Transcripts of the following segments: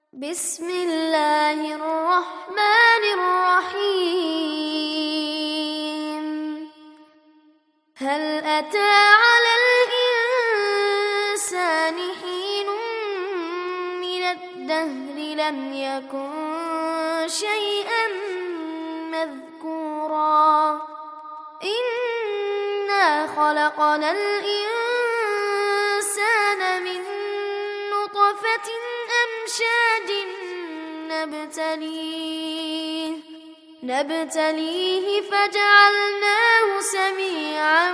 بسم الله الرحمن الرحيم. هل أتى على الإنسان حين من الدهر لم يكن شيئا مذكورا إنا خلقنا الإنسان من نطفة أمشاج نبتليه فجعلناه سميعا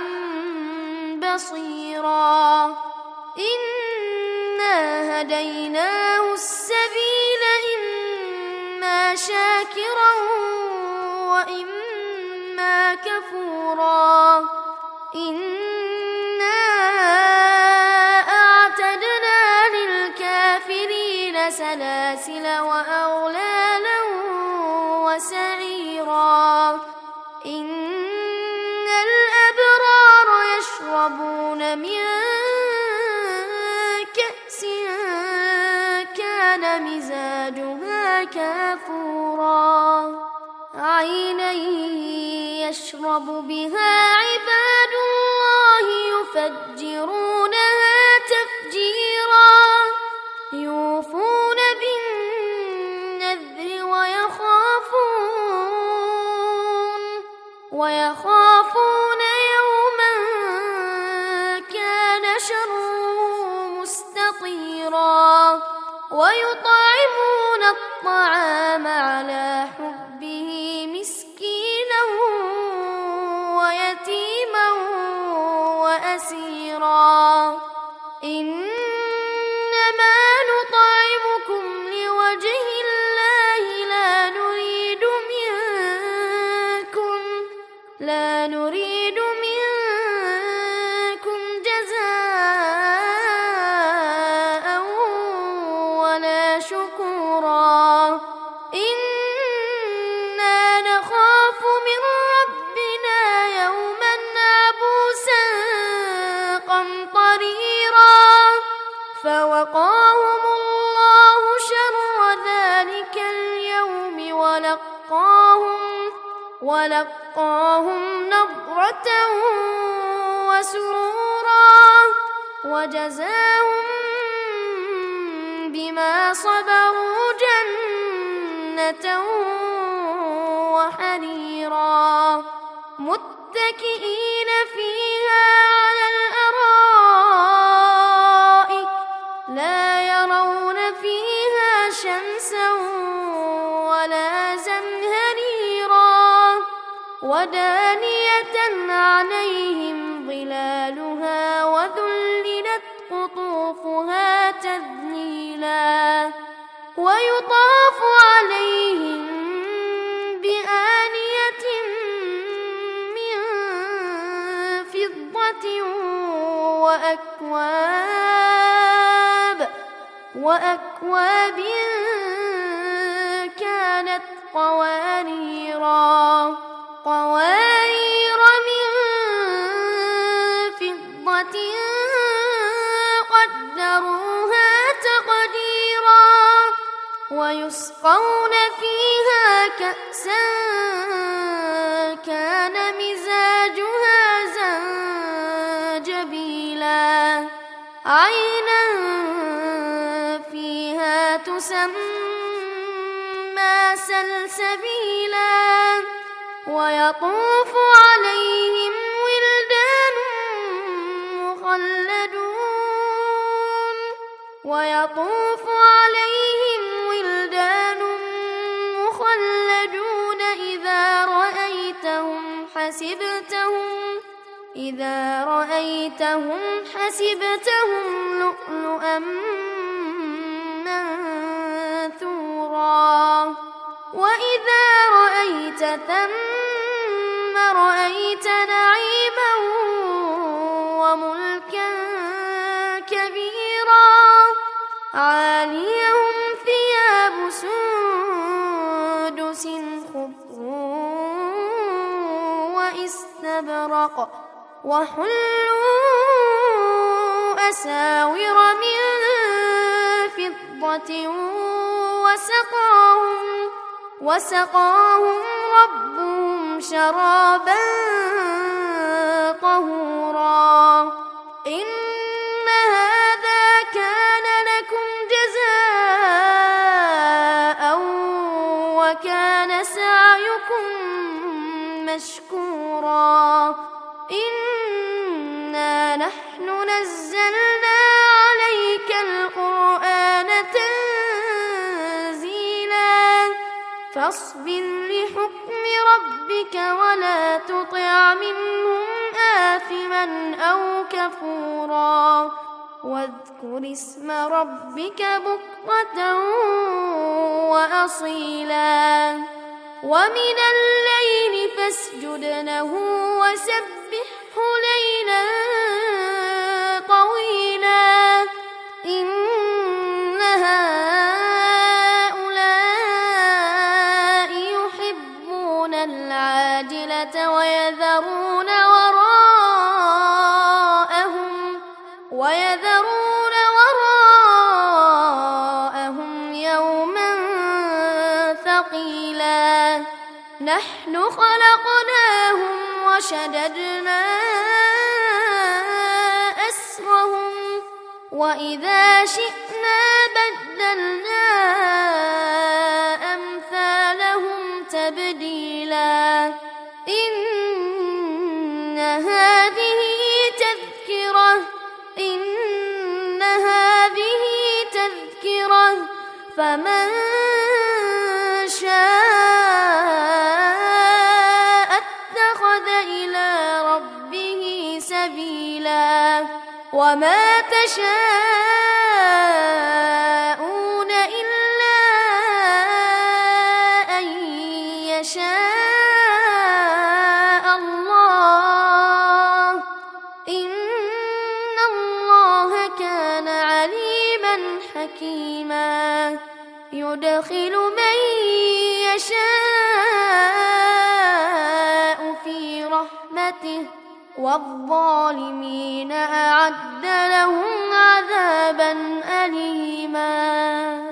بصيرا إنا هديناه السبيل إما شاكرا وإما كفورا إنا أعتدنا للكافرين سلاسل وأغلالا وسعيرا إن الأبرار يشربون من كأس كان مزاجها كافورا عينا يشرب بها عباد الله يفجرونها تفجيرا يوفون بالنذر ويخافون يوما كان شره مستطيرا ويطعمون الطعام على حبه مسكينا ويتيما وأسيرا إنما نطعمكم لوجه الله لا نريد منكم جزاء ولا شكورا إنا نخاف من ربنا يوما عبوسا قمطريرا فوقاهم الله شر ذلك اليوم ولقاهم نضرة وسرورا وجزاهم بما صبروا جنة وحريرا متكئين فيها على الأرائك لا يرون فيها شمسا ولا زمهريرا ودانية عليهم ظلالها وذللت قطوفها تذليلا ويطاف عليهم بآنية من فضة وأكواب كانت قوارير من فضة قدروها تقديرا ويسقون فيها كأسا كان مزاجها زنجبيلا عينا فيها تسمى سلسبيلا ويطوف عليهم ولدان مخلدون إذا رأيتهم حسبتهم لؤلؤا منثورا وإذا رأيت ثم رأيت نعيما وملكا كبيرا عاليهم ثياب سندس خضر واستبرق وحلوا أساور من فضة وسقاهم ربهم شرابا طهورا إن هذا كان لكم جزاء وكان سعيكم مشكورا إنا نحن نزلنا عليك القرآن تنزيلا فاصبر لحكم ربك ولا تطع منهم آثما أو كفورا واذكر اسم ربك بكرة وأصيلا ومن الليل فاسجد له وسبحه ليلا طويلا إن هؤلاء يحبون العاجلة ويذرون وراءهم يوما ثقيلا نحن خلقناهم وشددنا أسرهم وإذا شئنا بدلنا أمثالهم تبديلا إن هذه تذكرة فمن شاء اتخذ إلى ربه سبيلا وما تشاءون إلا أن يشاء الله إن الله كان عليما حكيما يدخل من يشاء في رحمته والظالمين أعد لهم عذابا أليما.